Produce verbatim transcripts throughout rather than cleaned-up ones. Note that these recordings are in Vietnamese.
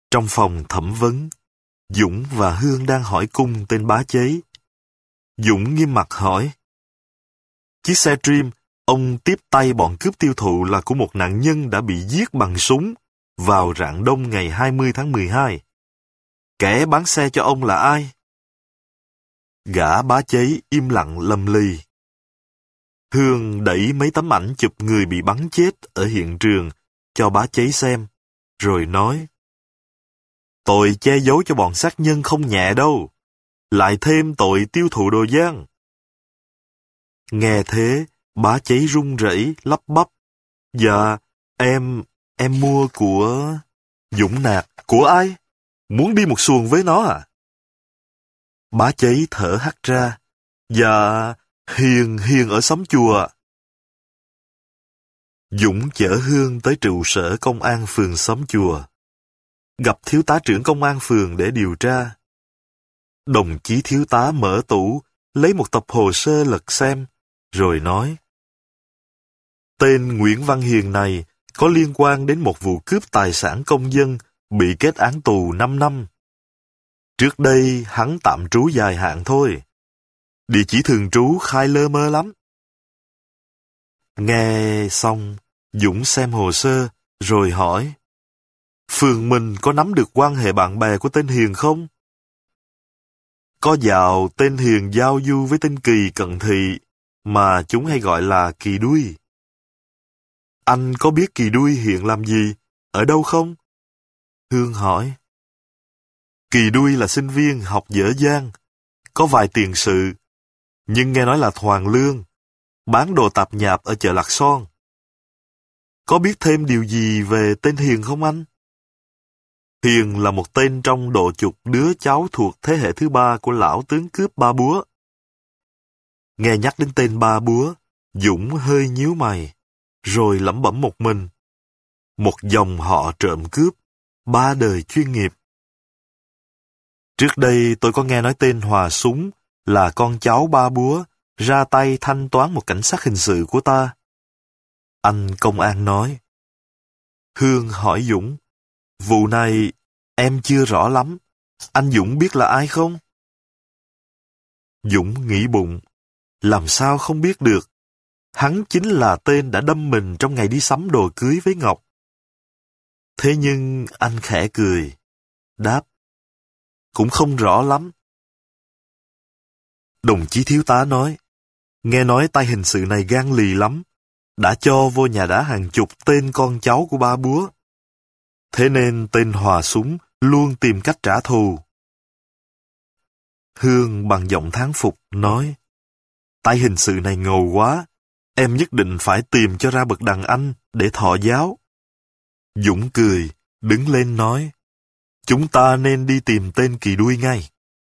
Trong phòng thẩm vấn, Dũng và Hương đang hỏi cung tên bá cháy. Dũng nghiêm mặt hỏi. Chiếc xe Dream ông tiếp tay bọn cướp tiêu thụ là của một nạn nhân đã bị giết bằng súng vào rạng đông ngày hai mươi tháng mười hai. Kẻ bán xe cho ông là ai? Gã bá cháy im lặng lầm lì. Hương đẩy mấy tấm ảnh chụp người bị bắn chết ở hiện trường cho bá cháy xem, rồi nói. Tội che giấu cho bọn sát nhân không nhẹ đâu, lại thêm tội tiêu thụ đồ gian. Nghe thế, bá cháy run rẩy lắp bắp. Dạ, em, em mua của... Dũng nạt, của ai? Muốn đi một xuồng với nó à? Bá cháy thở hắt ra. Dạ, Hiền, Hiền ở xóm chùa. Dũng chở Hương tới trụ sở công an phường xóm chùa. Gặp thiếu tá trưởng công an phường để điều tra. Đồng chí thiếu tá mở tủ, lấy một tập hồ sơ lật xem, rồi nói. Tên Nguyễn Văn Hiền này có liên quan đến một vụ cướp tài sản công dân bị kết án tù năm năm. Trước đây hắn tạm trú dài hạn thôi. Địa chỉ thường trú khai lơ mơ lắm. Nghe xong, Dũng xem hồ sơ, rồi hỏi. Phường mình có nắm được quan hệ bạn bè của tên Hiền không? Có dạo tên Hiền giao du với tên Kỳ cận thị, mà chúng hay gọi là Kỳ Đuôi. Anh có biết Kỳ Đuôi hiện làm gì, ở đâu không? Hương hỏi. Kỳ Đuôi là sinh viên học dở dang, có vài tiền sự, nhưng nghe nói là thoàn lương, bán đồ tạp nhạp ở chợ Lạc Son. Có biết thêm điều gì về tên Hiền không anh? Hiền là một tên trong độ chục đứa cháu thuộc thế hệ thứ ba của lão tướng cướp Ba Búa. Nghe nhắc đến tên Ba Búa, Dũng hơi nhíu mày, rồi lẩm bẩm một mình. Một dòng họ trộm cướp, ba đời chuyên nghiệp. Trước đây tôi có nghe nói tên Hòa Súng là con cháu Ba Búa ra tay thanh toán một cảnh sát hình sự của ta. Anh công an nói. Hương hỏi Dũng. Vụ này em chưa rõ lắm. Anh Dũng biết là ai không? Dũng nghĩ bụng. Làm sao không biết được. Hắn chính là tên đã đâm mình trong ngày đi sắm đồ cưới với Ngọc. Thế nhưng anh khẽ cười. Đáp. Cũng không rõ lắm. Đồng chí thiếu tá nói. Nghe nói tay hình sự này gan lì lắm. Đã cho vô nhà đá hàng chục tên con cháu của Ba Búa. Thế nên tên Hòa Súng luôn tìm cách trả thù. Hương bằng giọng thán phục nói. Tay hình sự này ngầu quá. Em nhất định phải tìm cho ra bậc đàn anh để thọ giáo. Dũng cười, đứng lên nói. Chúng ta nên đi tìm tên Kỳ Đuôi ngay.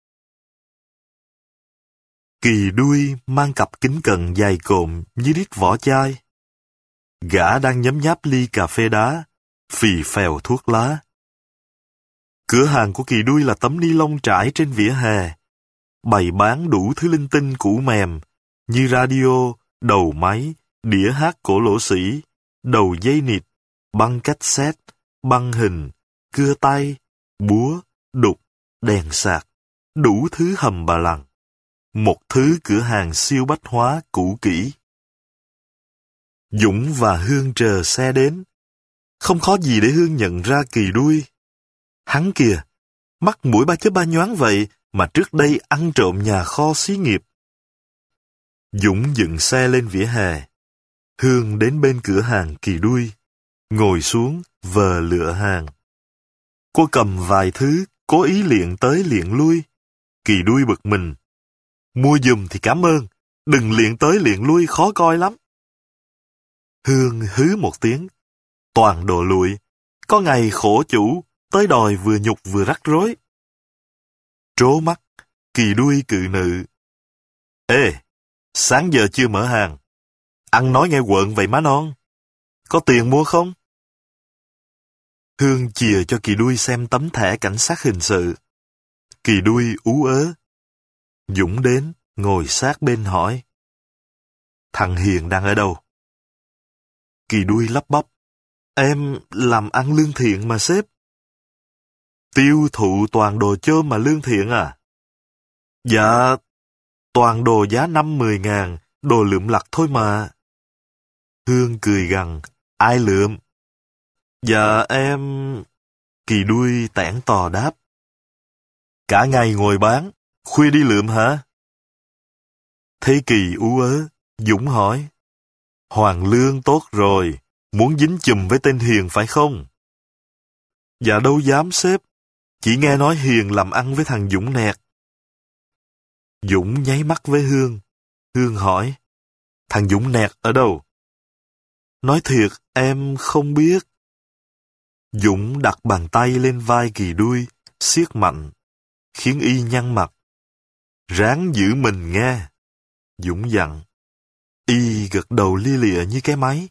Kỳ Đuôi mang cặp kính cận dài cộm như đít vỏ chai. Gã đang nhấm nháp ly cà phê đá, phì phèo thuốc lá. Cửa hàng của Kỳ Đuôi là tấm ni lông trải trên vỉa hè, bày bán đủ thứ linh tinh cũ mềm, như radio, đầu máy, đĩa hát cổ lỗ sĩ, đầu dây nịt, băng cassette, băng hình, cưa tay, búa, đục, đèn sạc, đủ thứ hầm bà lằng. Một thứ cửa hàng siêu bách hóa cũ kỹ. Dũng và Hương chờ xe đến. Không khó gì để Hương nhận ra Kỳ Đuôi. Hắn kìa, mắt mũi ba chớp ba nhoáng vậy mà trước đây ăn trộm nhà kho xí nghiệp. Dũng dựng xe lên vỉa hè. Hương đến bên cửa hàng Kỳ Đuôi, ngồi xuống vờ lựa hàng. Cô cầm vài thứ, cố ý liệng tới liệng lui. Kỳ Đuôi bực mình. Mua giùm thì cảm ơn, đừng liệng tới liệng lui khó coi lắm. Hương hứ một tiếng. Toàn đồ lụi, có ngày khổ chủ, tới đòi vừa nhục vừa rắc rối. Trố mắt, Kỳ Đuôi cự nự. Ê, sáng giờ chưa mở hàng. Ăn nói nghe quợn vậy má non. Có tiền mua không? Hương chìa cho Kỳ Đuôi xem tấm thẻ cảnh sát hình sự. Kỳ Đuôi ú ớ. Dũng đến, ngồi sát bên hỏi. Thằng Hiền đang ở đâu? Kỳ Đuôi lắp bắp. Em làm ăn lương thiện mà sếp. Tiêu thụ toàn đồ chôm mà lương thiện à? Dạ, toàn đồ giá năm mười ngàn, đồ lượm lặt thôi mà. Hương cười gằn, ai lượm? Dạ em... Kỳ đuôi tẻn tò đáp. Cả ngày ngồi bán, khuya đi lượm hả? Thấy Kỳ ú ớ, Dũng hỏi. Hoàng lương tốt rồi, muốn dính chùm với tên Hiền phải không? Dạ đâu dám sếp, chỉ nghe nói Hiền làm ăn với thằng Dũng nẹt. Dũng nháy mắt với Hương. Hương hỏi, thằng Dũng nẹt ở đâu? Nói thiệt, em không biết. Dũng đặt bàn tay lên vai Kỳ đuôi, siết mạnh, khiến y nhăn mặt. Ráng giữ mình nghe. Dũng dặn. Y gật đầu lia lịa như cái máy.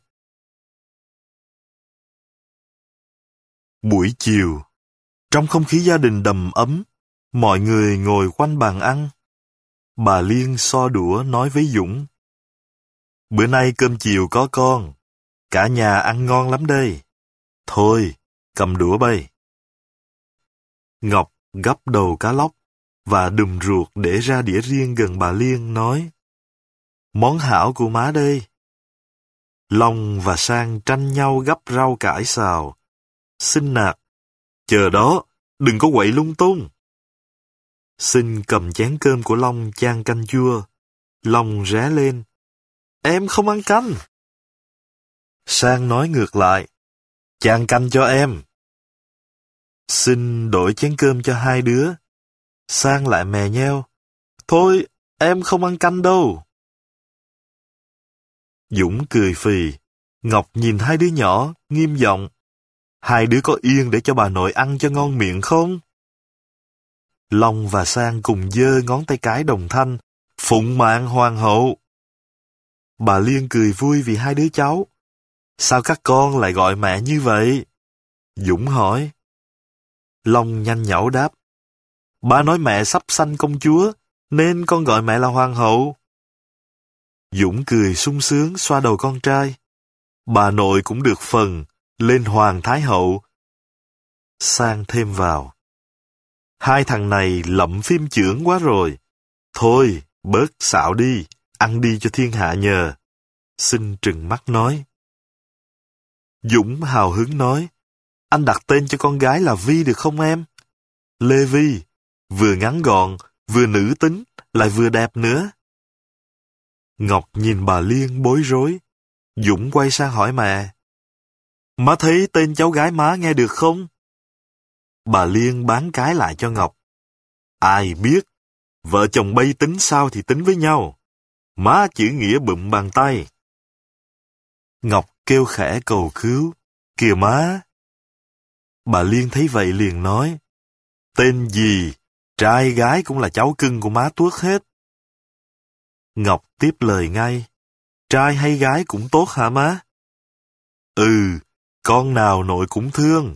Buổi chiều, trong không khí gia đình đầm ấm, mọi người ngồi quanh bàn ăn. Bà Liên so đũa nói với Dũng. Bữa nay cơm chiều có con, cả nhà ăn ngon lắm đây. Thôi, cầm đũa bay. Ngọc gắp đầu cá lóc và đùm ruột để ra đĩa riêng gần bà Liên nói. Món hảo của má đây. Long và Sang tranh nhau gắp rau cải xào. Xin nạt, chờ đó, đừng có quậy lung tung. Xin cầm chén cơm của Long chan canh chua. Long ré lên. Em không ăn canh. Sang nói ngược lại. Chan canh cho em. Xin đổi chén cơm cho hai đứa. Sang lại mè nheo. Thôi, em không ăn canh đâu. Dũng cười phì. Ngọc nhìn hai đứa nhỏ, nghiêm giọng. Hai đứa có yên để cho bà nội ăn cho ngon miệng không? Long và Sang cùng giơ ngón tay cái đồng thanh. Phụng mạng hoàng hậu. Bà Liên cười vui vì hai đứa cháu. Sao các con lại gọi mẹ như vậy? Dũng hỏi. Long nhanh nhảu đáp. Ba nói mẹ sắp sanh công chúa, nên con gọi mẹ là hoàng hậu. Dũng cười sung sướng xoa đầu con trai. Bà nội cũng được phần, lên hoàng thái hậu. Sang thêm vào. Hai thằng này lậm phim chưởng quá rồi. Thôi, bớt xạo đi, ăn đi cho thiên hạ nhờ. Xin trừng mắt nói. Dũng hào hứng nói. Anh đặt tên cho con gái là Vi được không em? Lê Vi, vừa ngắn gọn, vừa nữ tính, lại vừa đẹp nữa. Ngọc nhìn bà Liên bối rối. Dũng quay sang hỏi mẹ. Má thấy tên cháu gái má nghe được không? Bà Liên bán cái lại cho Ngọc. Ai biết, vợ chồng bay tính sao thì tính với nhau. Má chữ nghĩa bụm bàn tay. Ngọc kêu khẽ cầu cứu. Kìa má. Bà Liên thấy vậy liền nói. Tên gì, trai gái cũng là cháu cưng của má tuốt hết. Ngọc tiếp lời ngay. Trai hay gái cũng tốt hả má? Ừ, con nào nội cũng thương.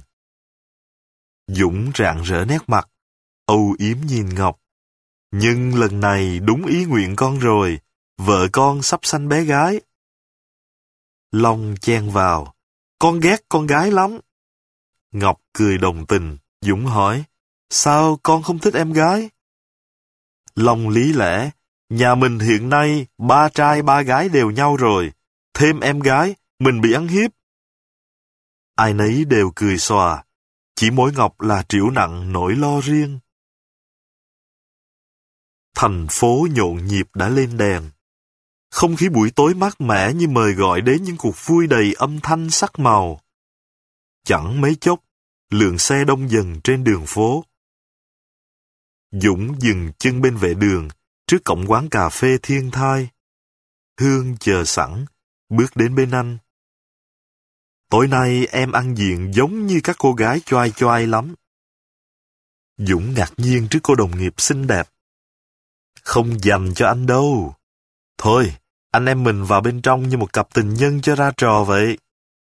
Dũng rạng rỡ nét mặt, âu yếm nhìn Ngọc. Nhưng lần này đúng ý nguyện con rồi, vợ con sắp sanh bé gái. Long chen vào, con ghét con gái lắm. Ngọc cười đồng tình, Dũng hỏi, sao con không thích em gái? Long lý lẽ, nhà mình hiện nay ba trai ba gái đều nhau rồi, thêm em gái, mình bị ăn hiếp. Ai nấy đều cười xòa, chỉ mỗi Ngọc là trĩu nặng nỗi lo riêng. Thành phố nhộn nhịp đã lên đèn. Không khí buổi tối mát mẻ như mời gọi đến những cuộc vui đầy âm thanh sắc màu. Chẳng mấy chốc, lượng xe đông dần trên đường phố. Dũng dừng chân bên vệ đường, trước cổng quán cà phê Thiên Thai. Hương chờ sẵn, bước đến bên anh. Tối nay em ăn diện giống như các cô gái choai choai lắm. Dũng ngạc nhiên trước cô đồng nghiệp xinh đẹp. Không dành cho anh đâu. Thôi, anh em mình vào bên trong như một cặp tình nhân cho ra trò vậy.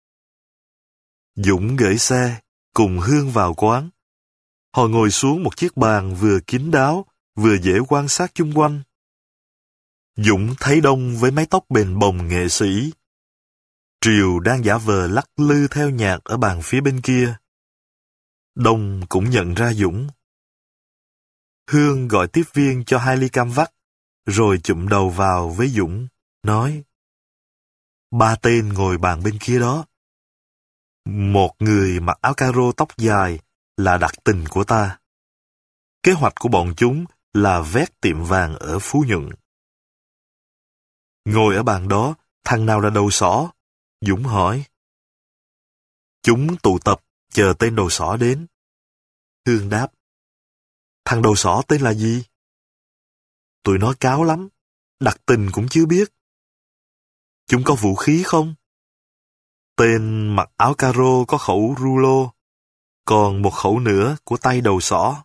Dũng gửi xe, cùng Hương vào quán. Họ ngồi xuống một chiếc bàn vừa kín đáo, vừa dễ quan sát chung quanh. Dũng thấy Đông với mái tóc bền bồng nghệ sĩ. Triều đang giả vờ lắc lư theo nhạc ở bàn phía bên kia. Đông cũng nhận ra Dũng. Hương gọi tiếp viên cho hai ly cam vắt, rồi chụm đầu vào với Dũng, nói: Ba tên ngồi bàn bên kia đó. Một người mặc áo caro tóc dài là đặc tình của ta. Kế hoạch của bọn chúng là vét tiệm vàng ở Phú Nhuận. Ngồi ở bàn đó, thằng nào là đầu sỏ? Dũng hỏi. Chúng tụ tập, chờ tên đầu sỏ đến. Hương đáp. Thằng đầu sỏ tên là gì? Tụi nó cáo lắm, đặc tình cũng chưa biết. Chúng có vũ khí không? Tên mặc áo caro có khẩu rulo, còn một khẩu nữa của tay đầu sỏ.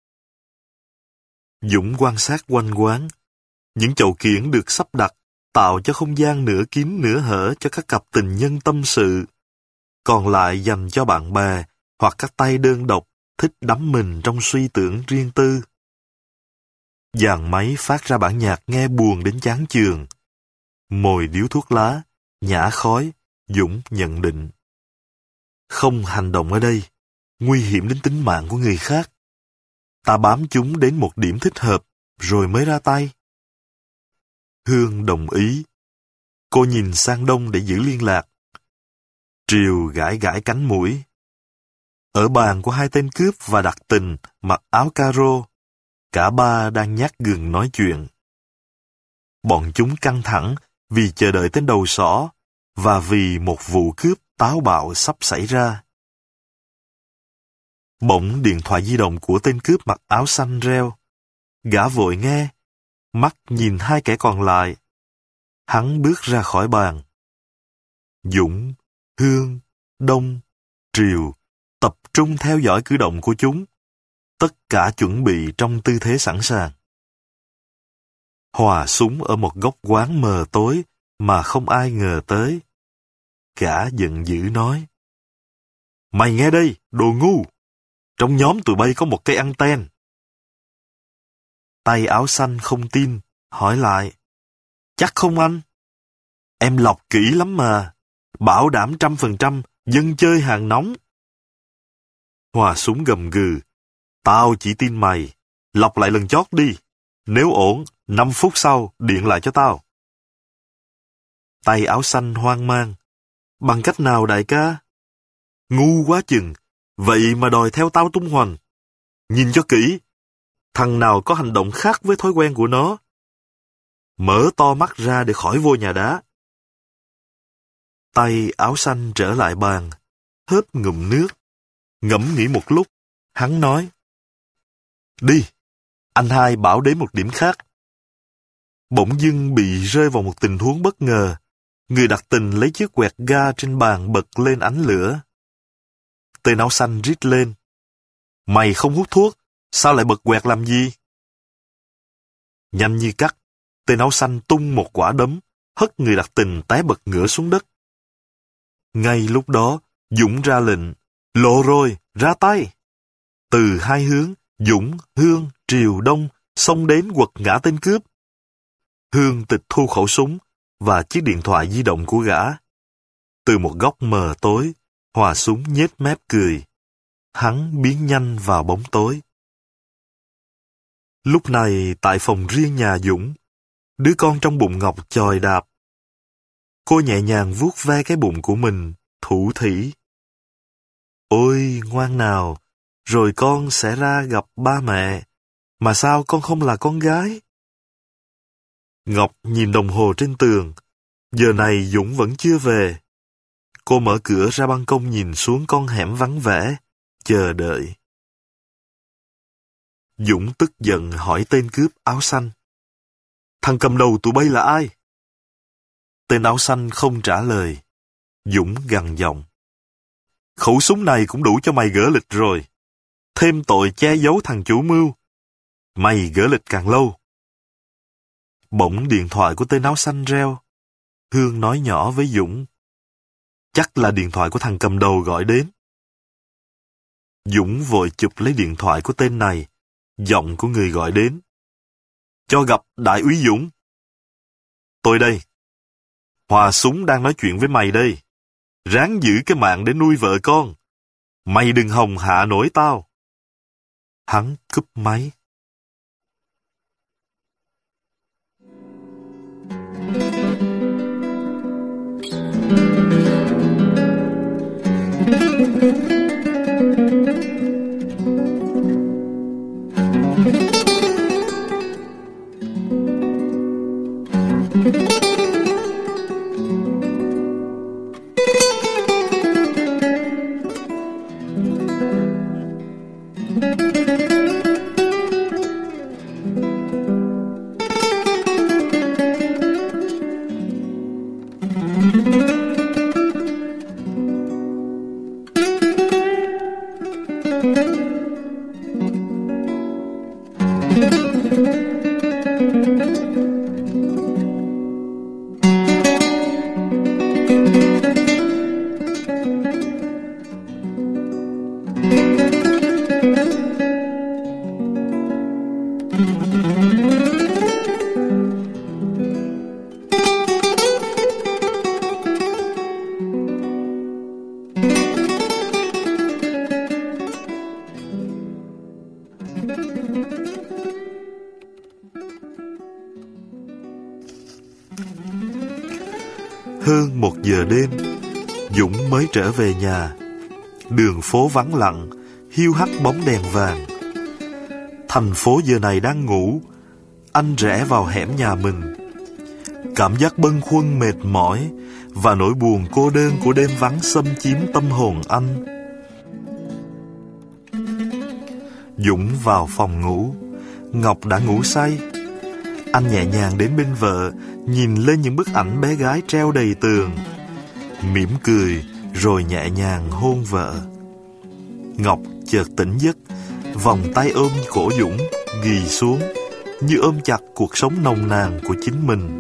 Dũng quan sát quanh quán. Những chậu kiển được sắp đặt tạo cho không gian nửa kín nửa hở cho các cặp tình nhân tâm sự, còn lại dành cho bạn bè hoặc các tay đơn độc thích đắm mình trong suy tưởng riêng tư. Dàn máy phát ra bản nhạc nghe buồn đến chán chường. Mồi điếu thuốc lá, nhả khói, Dũng nhận định. Không hành động ở đây, nguy hiểm đến tính mạng của người khác. Ta bám chúng đến một điểm thích hợp, rồi mới ra tay. Hương đồng ý. Cô nhìn sang Đông để giữ liên lạc. Triều gãi gãi cánh mũi. Ở bàn của hai tên cướp và đặc tình mặc áo caro, cả ba đang nhát gừng nói chuyện. Bọn chúng căng thẳng vì chờ đợi tên đầu sỏ và vì một vụ cướp táo bạo sắp xảy ra. Bỗng điện thoại di động của tên cướp mặc áo xanh reo. Gã vội nghe, mắt nhìn hai kẻ còn lại. Hắn bước ra khỏi bàn. Dũng, Hương, Đông, Triều tập trung theo dõi cử động của chúng. Tất cả chuẩn bị trong tư thế sẵn sàng. Hòa súng ở một góc quán mờ tối mà không ai ngờ tới. Gã giận dữ nói. Mày nghe đây, đồ ngu! Trong nhóm tụi bay có một cây anten. Tay áo xanh không tin, hỏi lại. Chắc không anh? Em lọc kỹ lắm mà. Bảo đảm trăm phần trăm, dân chơi hàng nóng. Hòa súng gầm gừ. Tao chỉ tin mày. Lọc lại lần chót đi. Nếu ổn, năm phút sau, điện lại cho tao. Tay áo xanh hoang mang. Bằng cách nào đại ca? Ngu quá chừng. Vậy mà đòi theo tao tung hoành. Nhìn cho kỹ. Thằng nào có hành động khác với thói quen của nó. Mở to mắt ra để khỏi vô nhà đá. Tay áo xanh trở lại bàn. Hớp ngụm nước. Ngẫm nghĩ một lúc. Hắn nói. Đi. Anh hai bảo đến một điểm khác. Bỗng dưng bị rơi vào một tình huống bất ngờ. Người đặc tình lấy chiếc quẹt ga trên bàn bật lên ánh lửa. Tên áo xanh rít lên. Mày không hút thuốc, sao lại bật quẹt làm gì? Nhanh như cắt, tên áo xanh tung một quả đấm, hất người đặc tình té bật ngửa xuống đất. Ngay lúc đó, Dũng ra lệnh, lộ rồi, ra tay. Từ hai hướng, Dũng, Hương, Triều, Đông xông đến quật ngã tên cướp. Hương tịch thu khẩu súng và chiếc điện thoại di động của gã. Từ một góc mờ tối, Hòa súng nhếch mép cười. Hắn biến nhanh vào bóng tối. Lúc này tại phòng riêng nhà Dũng, đứa con trong bụng Ngọc chòi đạp. Cô nhẹ nhàng vuốt ve cái bụng của mình, thủ thỉ. Ôi ngoan nào, rồi con sẽ ra gặp ba mẹ. Mà sao con không là con gái? Ngọc nhìn đồng hồ trên tường. Giờ này Dũng vẫn chưa về. Cô mở cửa ra ban công nhìn xuống con hẻm vắng vẻ, chờ đợi. Dũng tức giận hỏi tên cướp áo xanh. Thằng cầm đầu tụi bay là ai? Tên áo xanh không trả lời. Dũng gằn giọng. Khẩu súng này cũng đủ cho mày gỡ lịch rồi. Thêm tội che giấu thằng chủ mưu. Mày gỡ lịch càng lâu. Bỗng điện thoại của tên áo xanh reo. Hương nói nhỏ với Dũng. Chắc là điện thoại của thằng cầm đầu gọi đến. Dũng vội chụp lấy điện thoại của tên này. Giọng của người gọi đến. Cho gặp đại úy Dũng. Tôi đây. Hòa súng đang nói chuyện với mày đây. Ráng giữ cái mạng để nuôi vợ con. Mày đừng hòng hạ nổi tao. Hắn cúp máy. Hơn một giờ đêm, Dũng mới trở về nhà. Đường phố vắng lặng, hiu hắt bóng đèn vàng. Thành phố giờ này đang ngủ. Anh rẽ vào hẻm nhà mình. Cảm giác bâng khuâng mệt mỏi và nỗi buồn cô đơn của đêm vắng xâm chiếm tâm hồn anh. Dũng vào phòng ngủ. Ngọc đã ngủ say. Anh nhẹ nhàng đến bên vợ, nhìn lên những bức ảnh bé gái treo đầy tường, mỉm cười rồi nhẹ nhàng hôn vợ. Ngọc chợt tỉnh giấc, vòng tay ôm cổ Dũng ghì xuống, như ôm chặt cuộc sống nồng nàn của chính mình.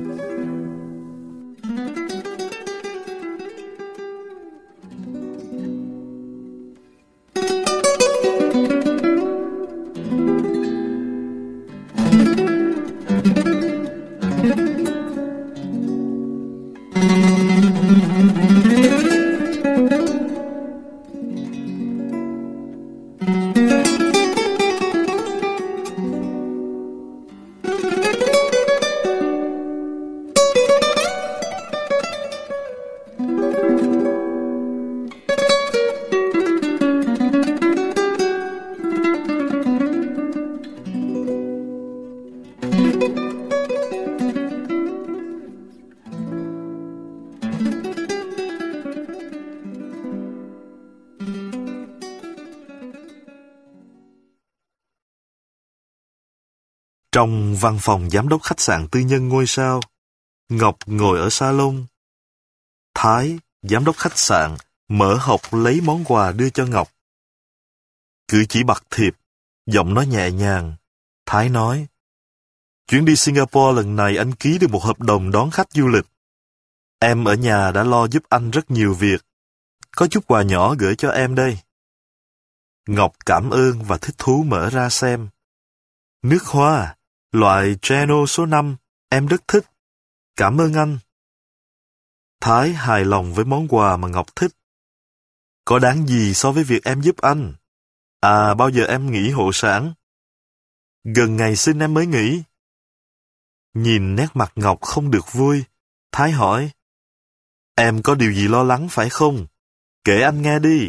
Trong văn phòng giám đốc khách sạn tư nhân ngôi sao, Ngọc ngồi ở salon. Thái, giám đốc khách sạn, mở hộp lấy món quà đưa cho Ngọc. Cử chỉ bặt thiệp, giọng nói nhẹ nhàng. Thái nói, chuyến đi Singapore lần này anh ký được một hợp đồng đón khách du lịch. Em ở nhà đã lo giúp anh rất nhiều việc. Có chút quà nhỏ gửi cho em đây. Ngọc cảm ơn và thích thú mở ra xem. Nước hoa, loại Geno số năm, em rất thích. Cảm ơn anh. Thái hài lòng với món quà mà Ngọc thích. Có đáng gì so với việc em giúp anh? À, bao giờ em nghỉ hộ sản? Gần ngày sinh em mới nghỉ. Nhìn nét mặt Ngọc không được vui, Thái hỏi, em có điều gì lo lắng phải không? Kể anh nghe đi.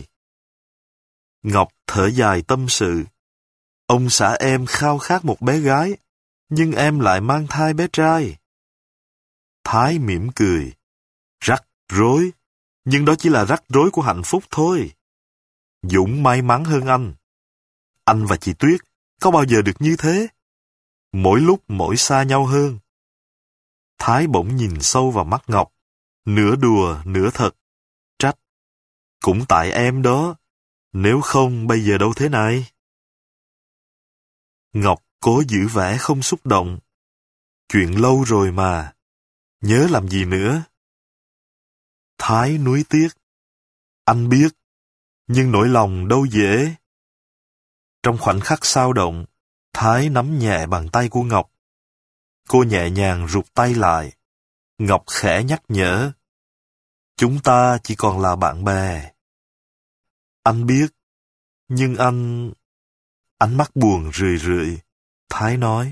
Ngọc thở dài tâm sự. Ông xã em khao khát một bé gái, nhưng em lại mang thai bé trai. Thái mỉm cười. Rắc rối, nhưng đó chỉ là rắc rối của hạnh phúc thôi. Dũng may mắn hơn anh. Anh và chị Tuyết có bao giờ được như thế? Mỗi lúc mỗi xa nhau hơn. Thái bỗng nhìn sâu vào mắt Ngọc, nửa đùa nửa thật. Trách. Cũng tại em đó, nếu không bây giờ đâu thế này. Ngọc cố giữ vẻ không xúc động. Chuyện lâu rồi mà, nhớ làm gì nữa? Thái nuối tiếc. Anh biết, nhưng nỗi lòng đâu dễ. Trong khoảnh khắc xao động, Thái nắm nhẹ bàn tay của Ngọc. Cô nhẹ nhàng rụt tay lại. Ngọc khẽ nhắc nhở. Chúng ta chỉ còn là bạn bè. Anh biết, Nhưng anh... Ánh mắt buồn rười rượi. Thái nói.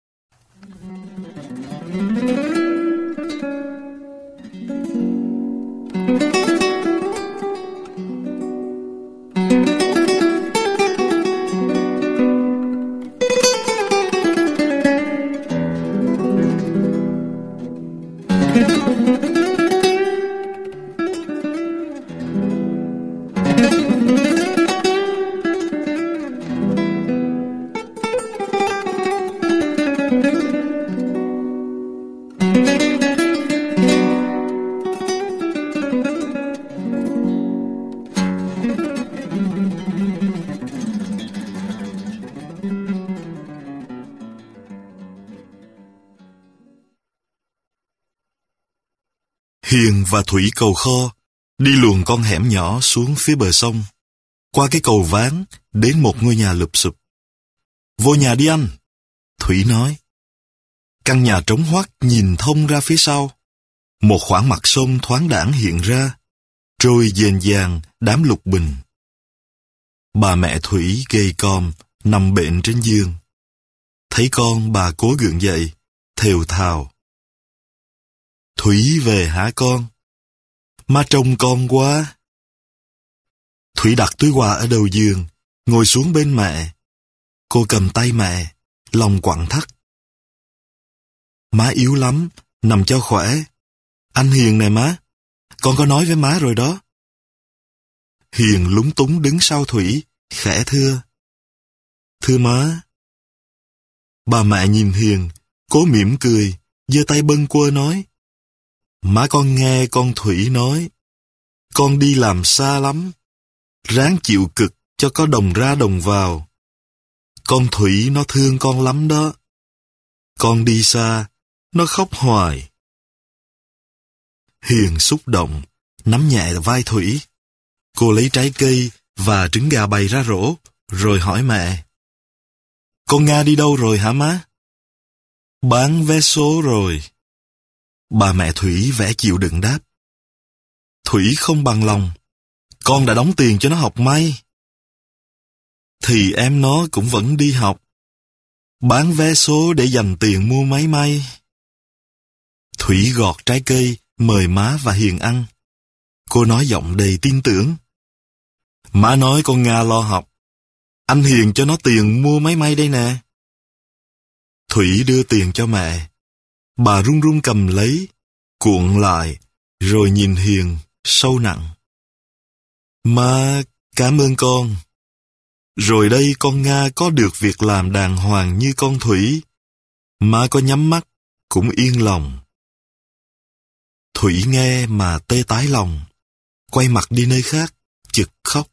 Hiền và Thủy cầu kho, đi luồn con hẻm nhỏ xuống phía bờ sông, qua cái cầu ván đến một ngôi nhà lụp xụp. Vô nhà đi anh, Thủy nói. Căn nhà trống hoắt nhìn thông ra phía sau. Một khoảng mặt sông thoáng đãng hiện ra, trôi dền dàng đám lục bình. Bà mẹ Thủy gầy còm nằm bệnh trên giường. Thấy con, bà cố gượng dậy, thều thào. Thủy về hả con? Má trông con quá. Thủy đặt túi quà ở đầu giường, ngồi xuống bên mẹ. Cô cầm tay mẹ, lòng quặn thắt. Má yếu lắm, nằm cho khỏe. Anh Hiền nè má, con có nói với má rồi đó. Hiền lúng túng đứng sau Thủy, khẽ thưa. Thưa má. Bà mẹ nhìn Hiền, cố mỉm cười, giơ tay bâng quơ nói. Má con nghe con Thủy nói, con đi làm xa lắm, ráng chịu cực cho có đồng ra đồng vào. Con Thủy nó thương con lắm đó. Con đi xa, nó khóc hoài. Hiền xúc động, nắm nhẹ vai Thủy. Cô lấy trái cây và trứng gà bày ra rổ, rồi hỏi mẹ. Con Nga đi đâu rồi hả má? Bán vé số rồi. Bà mẹ Thủy vẻ chịu đựng đáp. Thủy không bằng lòng. Con đã đóng tiền cho nó học may. Thì em nó cũng vẫn đi học. Bán vé số để dành tiền mua máy may. Thủy gọt trái cây, mời má và Hiền ăn. Cô nói giọng đầy tin tưởng. Má nói con Nga lo học. Anh Hiền cho nó tiền mua máy may đây nè. Thủy đưa tiền cho mẹ. Bà run run cầm lấy, cuộn lại, rồi nhìn Hiền sâu nặng. Má cảm ơn con. Rồi đây con Nga có được việc làm đàng hoàng như con Thủy. Má có nhắm mắt, cũng yên lòng. Thủy nghe mà tê tái lòng, quay mặt đi nơi khác, chực khóc.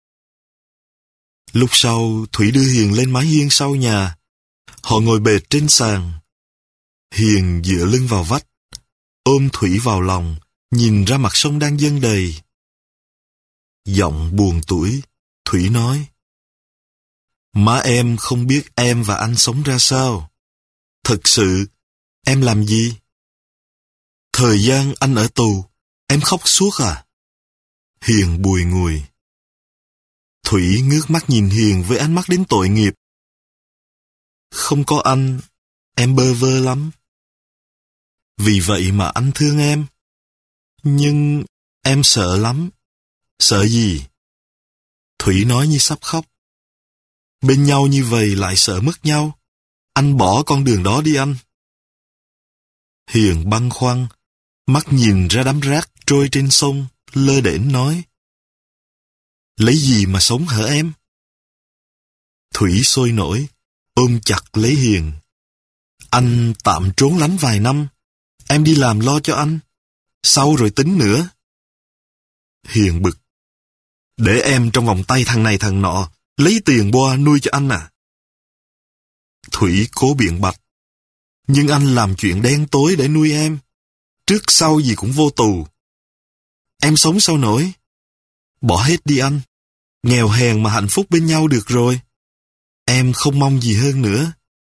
Lúc sau, Thủy đưa Hiền lên mái hiên sau nhà. Họ ngồi bệt trên sàn. Hiền dựa lưng vào vách, ôm Thủy vào lòng, nhìn ra mặt sông đang dâng đầy. Giọng buồn tủi, Thủy nói. Má em không biết em và anh sống ra sao. Thật sự, em làm gì? Thời gian anh ở tù, em khóc suốt à? Hiền bùi ngùi. Thủy ngước mắt nhìn Hiền với ánh mắt đến tội nghiệp. Không có anh, em bơ vơ lắm. Vì vậy mà anh thương em. Nhưng em sợ lắm. Sợ gì? Thủy nói như sắp khóc. Bên nhau như vậy lại sợ mất nhau. Anh bỏ con đường đó đi anh. Hiền băn khoăn, mắt nhìn ra đám rác trôi trên sông, lơ đễnh nói. Lấy gì mà sống hả em? Thủy sôi nổi, ôm chặt lấy Hiền. Anh tạm trốn lánh vài năm. Em đi làm lo cho anh. Sau rồi tính nữa. Hiền bực. Để em trong vòng tay thằng này thằng nọ, lấy tiền boa nuôi cho anh à? Thủy cố biện bạch. Nhưng anh làm chuyện đen tối để nuôi em. Trước sau gì cũng vô tù. Em sống sao nổi? Bỏ hết đi anh. Nghèo hèn mà hạnh phúc bên nhau được rồi. Em không mong gì hơn nữa.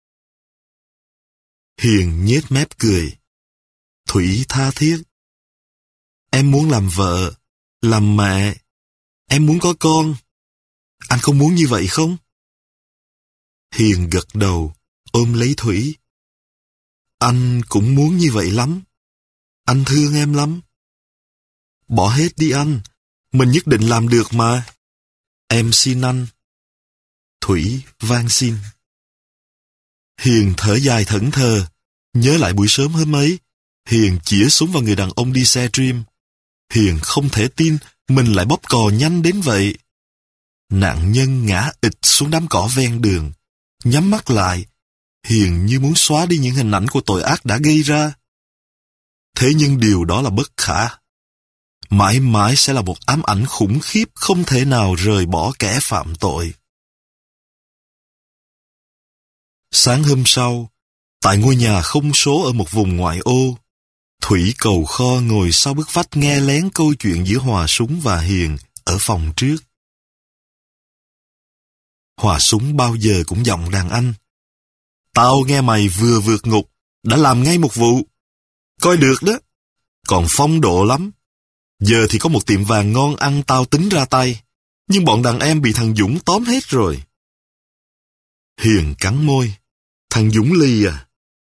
Hiền nhếch mép cười. Thủy tha thiết. Em muốn làm vợ, làm mẹ. Em muốn có con. Anh có muốn như vậy không? Hiền gật đầu, ôm lấy Thủy. Anh cũng muốn như vậy lắm. Anh thương em lắm. Bỏ hết đi anh. Mình nhất định làm được mà. Em xin anh. Thủy van xin. Hiền thở dài thẫn thờ. Nhớ lại buổi sớm hôm ấy, Hiền chĩa súng vào người đàn ông đi xe Dream. Hiền không thể tin mình lại bóp cò nhanh đến vậy. Nạn nhân ngã ịt xuống đám cỏ ven đường. Nhắm mắt lại, Hiền như muốn xóa đi những hình ảnh của tội ác đã gây ra. Thế nhưng điều đó là bất khả. Mãi mãi sẽ là một ám ảnh khủng khiếp không thể nào rời bỏ kẻ phạm tội. Sáng hôm sau, tại ngôi nhà không số ở một vùng ngoại ô, Thủy cầu kho ngồi sau bức vách nghe lén câu chuyện giữa Hòa Súng và Hiền ở phòng trước. Hòa Súng bao giờ cũng giọng đàn anh. Tao nghe mày vừa vượt ngục, đã làm ngay một vụ. Coi được đó, còn phong độ lắm. Giờ thì có một tiệm vàng ngon ăn tao tính ra tay, nhưng bọn đàn em bị thằng Dũng tóm hết rồi. Hiền cắn môi. Thằng Dũng Ly à?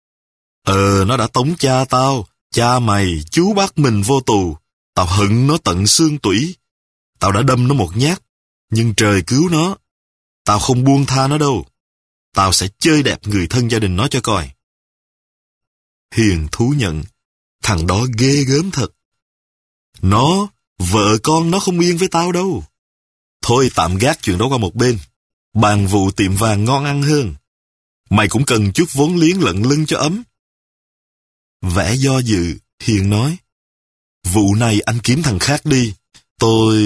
Ờ, nó đã tống cha tao, cha mày, chú bác mình vô tù. Tao hận nó tận xương tủy. Tao đã đâm nó một nhát, nhưng trời cứu nó. Tao không buông tha nó đâu. Tao sẽ chơi đẹp người thân gia đình nó cho coi. Hiền thú nhận, thằng đó ghê gớm thật. Nó, vợ con nó không yên với tao đâu. Thôi tạm gác chuyện đó qua một bên. Bàn vụ tiệm vàng ngon ăn hơn. Mày cũng cần chút vốn liếng lận lưng cho ấm. Vẻ do dự, Hiền nói. Vụ này anh kiếm thằng khác đi. Tôi...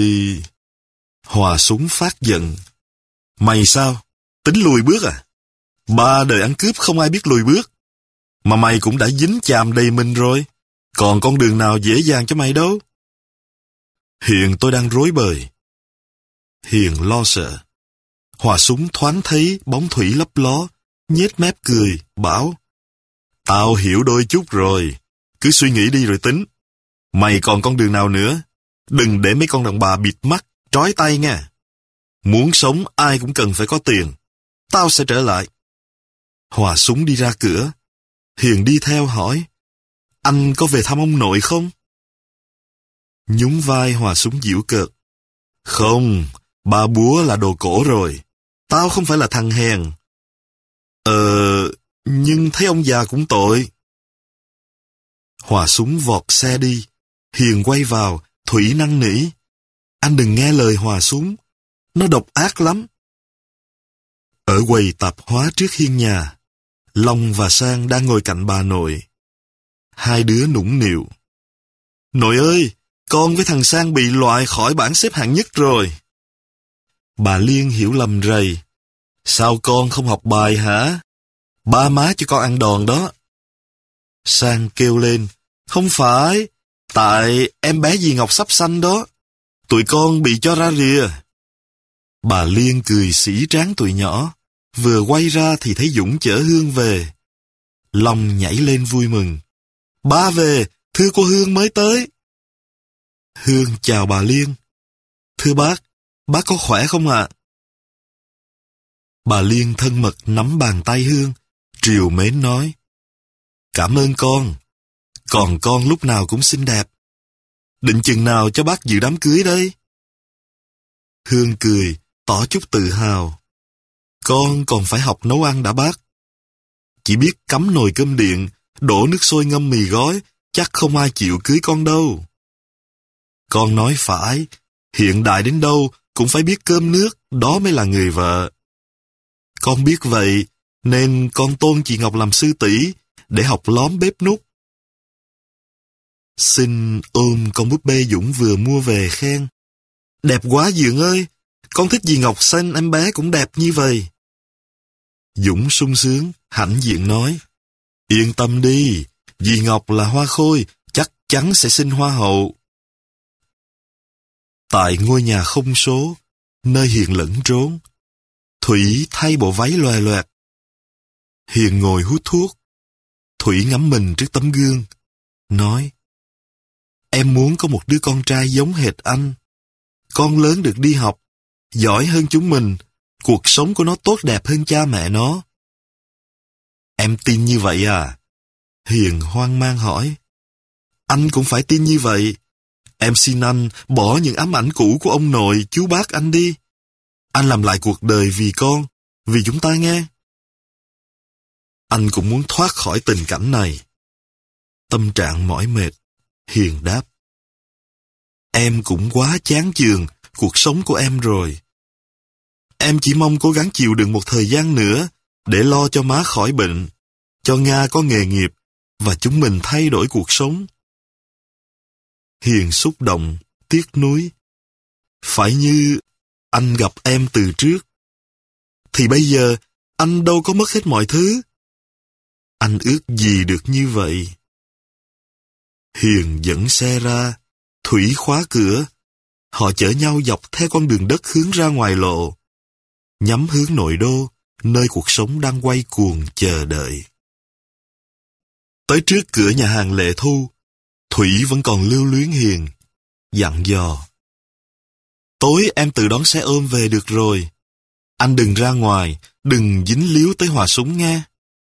Hòa Súng phát giận. Mày sao? Tính lùi bước à? Ba đời ăn cướp không ai biết lùi bước. Mà mày cũng đã dính chàm đầy mình rồi. Còn con đường nào dễ dàng cho mày đâu. Hiện tôi đang rối bời. Hiền lo sợ. Hòa Súng thoáng thấy bóng Thủy lấp ló, nhếch mép cười, bảo. Tao hiểu đôi chút rồi. Cứ suy nghĩ đi rồi tính. Mày còn con đường nào nữa? Đừng để mấy con đàn bà bịt mắt, trói tay nha. Muốn sống ai cũng cần phải có tiền. Tao sẽ trở lại. Hòa Súng đi ra cửa. Hiền đi theo hỏi. Anh có về thăm ông nội không? Nhún vai Hòa Súng giễu cợt. Không, ba búa là đồ cổ rồi. Tao không phải là thằng hèn. Ờ, nhưng thấy ông già cũng tội. Hòa Súng vọt xe đi. Hiền quay vào, Thủy năn nỉ. Anh đừng nghe lời Hòa Súng. Nó độc ác lắm. Ở quầy tạp hóa trước hiên nhà, Long và Sang đang ngồi cạnh bà nội. Hai đứa nũng nịu. Nội ơi, con với thằng Sang bị loại khỏi bảng xếp hạng nhất rồi. Bà Liên hiểu lầm rầy. Sao con không học bài hả? Ba má cho con ăn đòn đó. Sang kêu lên. Không phải, tại em bé dì Ngọc sắp sanh đó. Tụi con bị cho ra rìa. Bà Liên cười sỉ tráng tụi nhỏ. Vừa quay ra thì thấy Dũng chở Hương về. Long nhảy lên vui mừng. Ba về, thưa cô Hương mới tới. Hương chào bà Liên. Thưa bác, bác có khỏe không ạ? Bà Liên thân mật nắm bàn tay Hương, trìu mến nói. Cảm ơn con, còn con lúc nào cũng xinh đẹp. Định chừng nào cho bác dự đám cưới đây? Hương cười, tỏ chút tự hào. Con còn phải học nấu ăn đã bác. Chỉ biết cắm nồi cơm điện, đổ nước sôi ngâm mì gói, chắc không ai chịu cưới con đâu. Con nói phải, hiện đại đến đâu cũng phải biết cơm nước, đó mới là người vợ. Con biết vậy, nên con tôn chị Ngọc làm sư tỷ, để học lóm bếp núc. Xin ôm con búp bê Dũng vừa mua về khen. Đẹp quá Dượng ơi, con thích dì Ngọc xanh em bé cũng đẹp như vậy. Dũng sung sướng, hãnh diện nói. Yên tâm đi, dì Ngọc là hoa khôi, chắc chắn sẽ sinh hoa hậu. Tại ngôi nhà không số, nơi Hiền lẫn trốn, Thủy thay bộ váy loè loẹt. Hiền ngồi hút thuốc. Thủy ngắm mình trước tấm gương, nói. Em muốn có một đứa con trai giống hệt anh. Con lớn được đi học, giỏi hơn chúng mình, cuộc sống của nó tốt đẹp hơn cha mẹ nó. Em tin như vậy à? Hiền hoang mang hỏi. Anh cũng phải tin như vậy. Em xin anh bỏ những ám ảnh cũ của ông nội, chú bác anh đi. Anh làm lại cuộc đời vì con, vì chúng ta nghe. Anh cũng muốn thoát khỏi tình cảnh này. Tâm trạng mỏi mệt, Hiền đáp. Em cũng quá chán chường cuộc sống của em rồi. Em chỉ mong cố gắng chịu đựng một thời gian nữa để lo cho má khỏi bệnh, cho Nga có nghề nghiệp và chúng mình thay đổi cuộc sống. Hiền xúc động, tiếc nuối. Phải như anh gặp em từ trước, thì bây giờ anh đâu có mất hết mọi thứ. Anh ước gì được như vậy. Hiền dẫn xe ra, Thủy khóa cửa. Họ chở nhau dọc theo con đường đất hướng ra ngoài lộ, nhắm hướng nội đô, nơi cuộc sống đang quay cuồng chờ đợi. Tới trước cửa nhà hàng Lệ Thu, Thủy vẫn còn lưu luyến Hiền, dặn dò. Tối em tự đón xe ôm về được rồi. Anh đừng ra ngoài, đừng dính líu tới Hòa Súng nghe.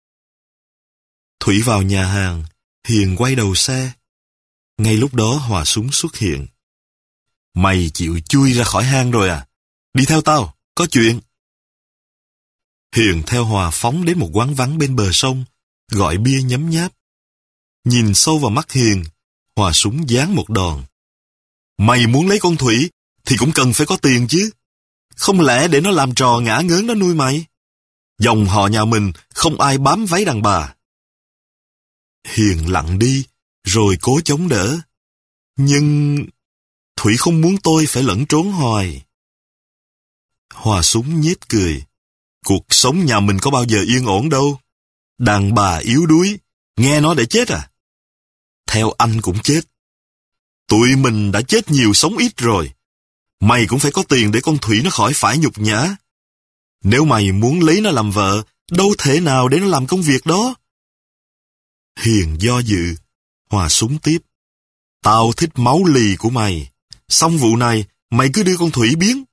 Thủy vào nhà hàng, Hiền quay đầu xe. Ngay lúc đó Hòa Súng xuất hiện. Mày chịu chui ra khỏi hang rồi à? Đi theo tao, có chuyện. Hiền theo Hòa phóng đến một quán vắng bên bờ sông, gọi bia nhấm nháp. Nhìn sâu vào mắt Hiền, Hòa Súng giáng một đòn. Mày muốn lấy con Thủy thì cũng cần phải có tiền chứ. Không lẽ để nó làm trò ngả ngớn nó nuôi mày? Dòng họ nhà mình không ai bám váy đàn bà. Hiền lặng đi, rồi cố chống đỡ. Nhưng Thủy không muốn tôi phải lẫn trốn hoài. Hòa Súng nhếch cười. Cuộc sống nhà mình có bao giờ yên ổn đâu. Đàn bà yếu đuối, nghe nó để chết à? Theo anh cũng chết. Tụi mình đã chết nhiều sống ít rồi. Mày cũng phải có tiền để con Thủy nó khỏi phải nhục nhã. Nếu mày muốn lấy nó làm vợ, đâu thể nào để nó làm công việc đó. Hiền do dự. Hòa Súng tiếp. Tao thích máu lì của mày. Xong vụ này, mày cứ đưa con Thủy biến.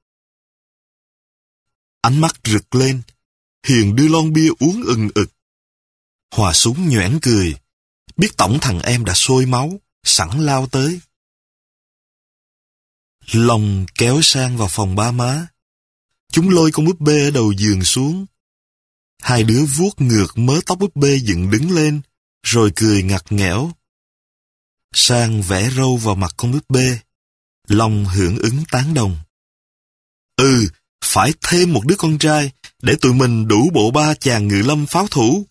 Ánh mắt rực lên. Hiền đưa lon bia uống ừng ực. Hòa Súng nhoẻn cười. Biết tổng thằng em đã sôi máu, sẵn lao tới. Long kéo sang vào phòng ba má. Chúng lôi con búp bê ở đầu giường xuống. Hai đứa vuốt ngược mớ tóc búp bê dựng đứng lên, rồi cười ngặt nghẽo. Sang vẽ râu vào mặt con búp bê. Long hưởng ứng tán đồng. Ừ, phải thêm một đứa con trai, để tụi mình đủ bộ ba chàng ngự lâm pháo thủ.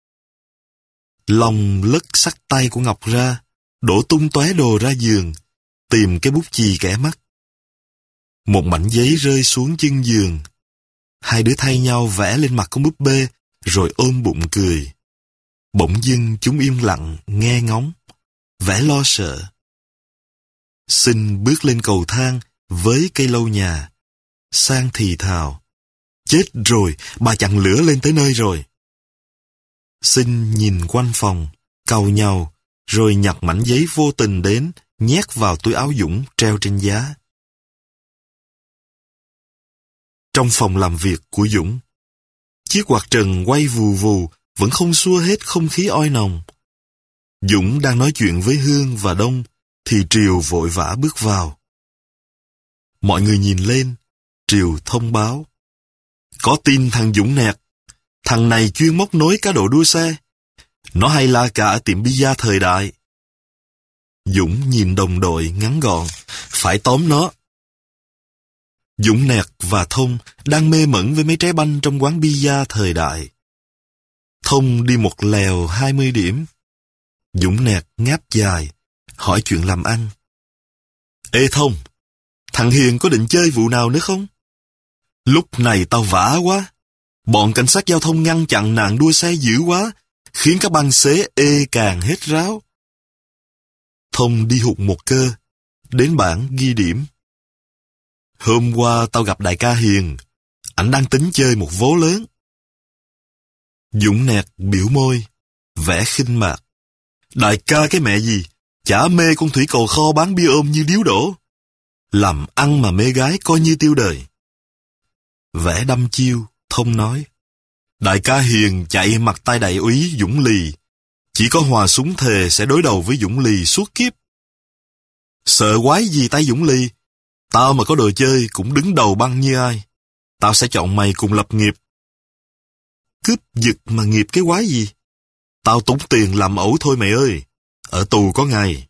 Long lất xắt tay của Ngọc ra, đổ tung tóe đồ ra giường, tìm cái bút chì kẻ mắt. Một mảnh giấy rơi xuống chân giường. Hai đứa thay nhau vẽ lên mặt con búp bê, rồi ôm bụng cười. Bỗng dưng chúng im lặng, nghe ngóng, vẻ lo sợ. Sinh bước lên cầu thang với cây lâu nhà. Sang thì thào. Chết rồi, bà chặn lửa lên tới nơi rồi. Sinh nhìn quanh phòng, cau nhau, rồi nhặt mảnh giấy vô tình đến, nhét vào túi áo Dũng treo trên giá. Trong phòng làm việc của Dũng, chiếc quạt trần quay vù vù, vẫn không xua hết không khí oi nồng. Dũng đang nói chuyện với Hương và Đông, thì Triều vội vã bước vào. Mọi người nhìn lên, Triều thông báo. Có tin thằng Dũng nẹt, thằng này chuyên móc nối cá độ đua xe. Nó hay la cả ở tiệm bia Thời Đại. Dũng nhìn đồng đội ngắn gọn, phải tóm nó. Dũng nẹt và Thông đang mê mẩn với mấy trái banh trong quán bia Thời Đại. Thông đi một lèo hai mươi điểm. Dũng nẹt ngáp dài, hỏi chuyện làm ăn. Ê Thông, thằng Hiền có định chơi vụ nào nữa không? Lúc này tao vã quá. Bọn cảnh sát giao thông ngăn chặn nạn đua xe dữ quá, khiến các băng xế ê càng hết ráo. Thông đi hụt một cơ, đến bảng ghi điểm. Hôm qua tao gặp đại ca Hiền, ảnh đang tính chơi một vố lớn. Dũng nẹt biểu môi, vẻ khinh mạc. Đại ca cái mẹ gì, chả mê con thủy cầu kho bán bia ôm như điếu đổ. Làm ăn mà mê gái coi như tiêu đời. Vẻ đăm chiêu, Thông nói. Đại ca Hiền chạy mặt tay đại úy Dũng Lì. Chỉ có Hòa súng thề sẽ đối đầu với Dũng Lì suốt kiếp. Sợ quái gì tay Dũng Lì? Tao mà có đồ chơi cũng đứng đầu băng như ai. Tao sẽ chọn mày cùng lập nghiệp. Cướp giật mà nghiệp cái quái gì? Tao tốn tiền làm ẩu thôi mày ơi. Ở tù có ngày.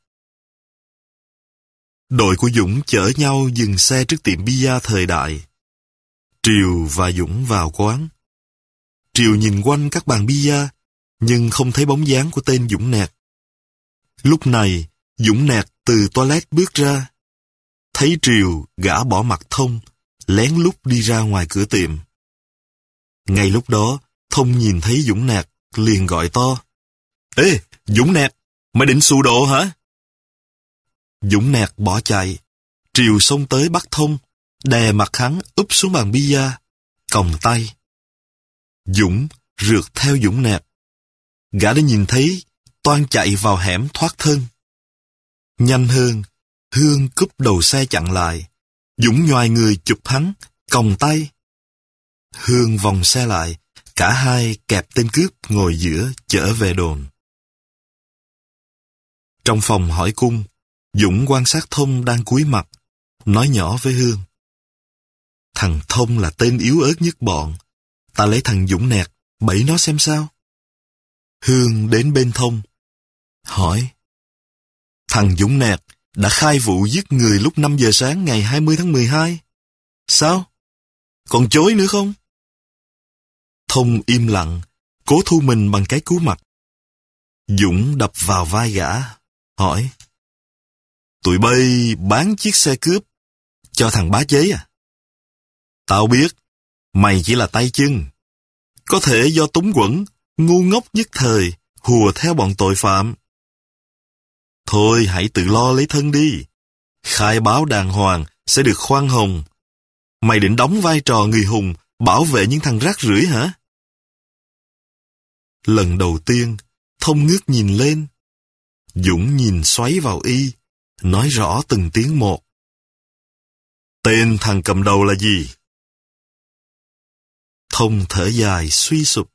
Đội của Dũng chở nhau dừng xe trước tiệm bia thời đại. Triều và Dũng vào quán. Triều nhìn quanh các bàn bia, nhưng không thấy bóng dáng của tên Dũng Nẹt. Lúc này, Dũng Nẹt từ toilet bước ra. Thấy Triều, gã bỏ mặt Thông, lén lút đi ra ngoài cửa tiệm. Ngay lúc đó, Thông nhìn thấy Dũng Nẹt, liền gọi to. Ê, Dũng Nẹt, mày định xù độ hả? Dũng Nẹt bỏ chạy. Triều xông tới bắt Thông, đè mặt hắn úp xuống bàn bia, còng tay. Dũng rượt theo Dũng Nẹt. Gã đã nhìn thấy, toan chạy vào hẻm thoát thân. Nhanh hơn, Hương cúp đầu xe chặn lại. Dũng nhoài người chụp hắn, còng tay. Hương vòng xe lại, cả hai kẹp tên cướp ngồi giữa chở về đồn. Trong phòng hỏi cung, Dũng quan sát Thông đang cúi mặt, nói nhỏ với Hương. Thằng Thông là tên yếu ớt nhất bọn. Ta lấy thằng Dũng Nẹt, bẫy nó xem sao. Hương đến bên Thông, hỏi. Thằng Dũng Nẹt đã khai vụ giết người lúc năm giờ sáng ngày hai mươi tháng mười hai. Sao? Còn chối nữa không? Thông im lặng, cố thu mình bằng cái cú mặt. Dũng đập vào vai gã, hỏi. Tụi bay bán chiếc xe cướp cho thằng bá chế à? Tao biết, mày chỉ là tay chân. Có thể do túng quẫn, ngu ngốc nhất thời, hùa theo bọn tội phạm. Thôi hãy tự lo lấy thân đi. Khai báo đàng hoàng sẽ được khoan hồng. Mày định đóng vai trò người hùng, bảo vệ những thằng rác rưởi hả? Lần đầu tiên, Thông ngước nhìn lên. Dũng nhìn xoáy vào y, nói rõ từng tiếng một. Tên thằng cầm đầu là gì? Thông thở dài suy sụp.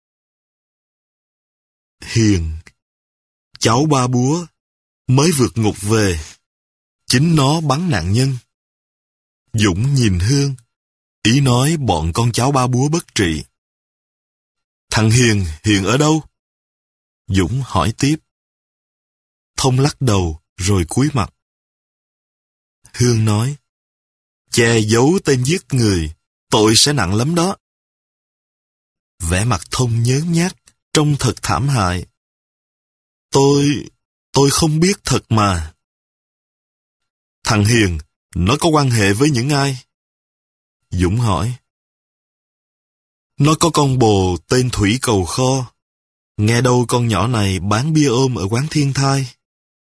Hiền, cháu ba búa, mới vượt ngục về. Chính nó bắn nạn nhân. Dũng nhìn Hương, ý nói bọn con cháu ba búa bất trị. Thằng Hiền hiện ở đâu? Dũng hỏi tiếp. Thông lắc đầu rồi cúi mặt. Hương nói. Che giấu tên giết người, tội sẽ nặng lắm đó. Vẻ mặt Thông nhớn nhác, trông thật thảm hại. Tôi... tôi không biết thật mà. Thằng Hiền, nó có quan hệ với những ai? Dũng hỏi. Nó có con bồ tên Thủy Cầu Kho. Nghe đâu con nhỏ này bán bia ôm ở quán Thiên Thai.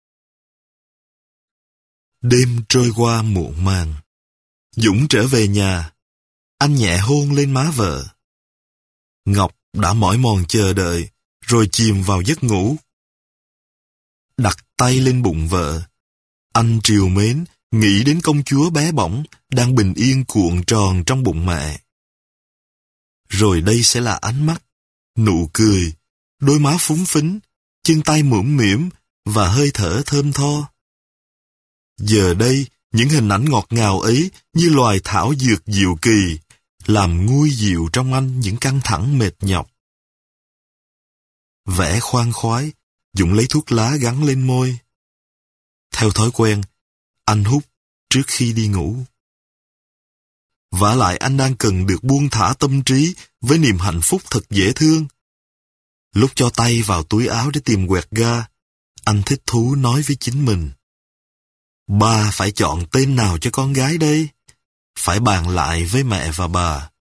Đêm trôi qua muộn màng. Dũng trở về nhà. Anh nhẹ hôn lên má vợ. Ngọc đã mỏi mòn chờ đợi, rồi chìm vào giấc ngủ. Đặt tay lên bụng vợ. Anh trìu mến, nghĩ đến công chúa bé bỏng, đang bình yên cuộn tròn trong bụng mẹ. Rồi đây sẽ là ánh mắt, nụ cười, đôi má phúng phính, chân tay mũm mĩm và hơi thở thơm tho. Giờ đây, những hình ảnh ngọt ngào ấy như loài thảo dược diệu kỳ, làm nguôi dịu trong anh những căng thẳng mệt nhọc. Vẻ khoan khoái, Dũng lấy thuốc lá gắn lên môi. Theo thói quen, anh hút trước khi đi ngủ. Vả lại anh đang cần được buông thả tâm trí với niềm hạnh phúc thật dễ thương. Lúc cho tay vào túi áo để tìm quẹt ga, anh thích thú nói với chính mình. Ba phải chọn tên nào cho con gái đây? Phải bàn lại với mẹ và bà.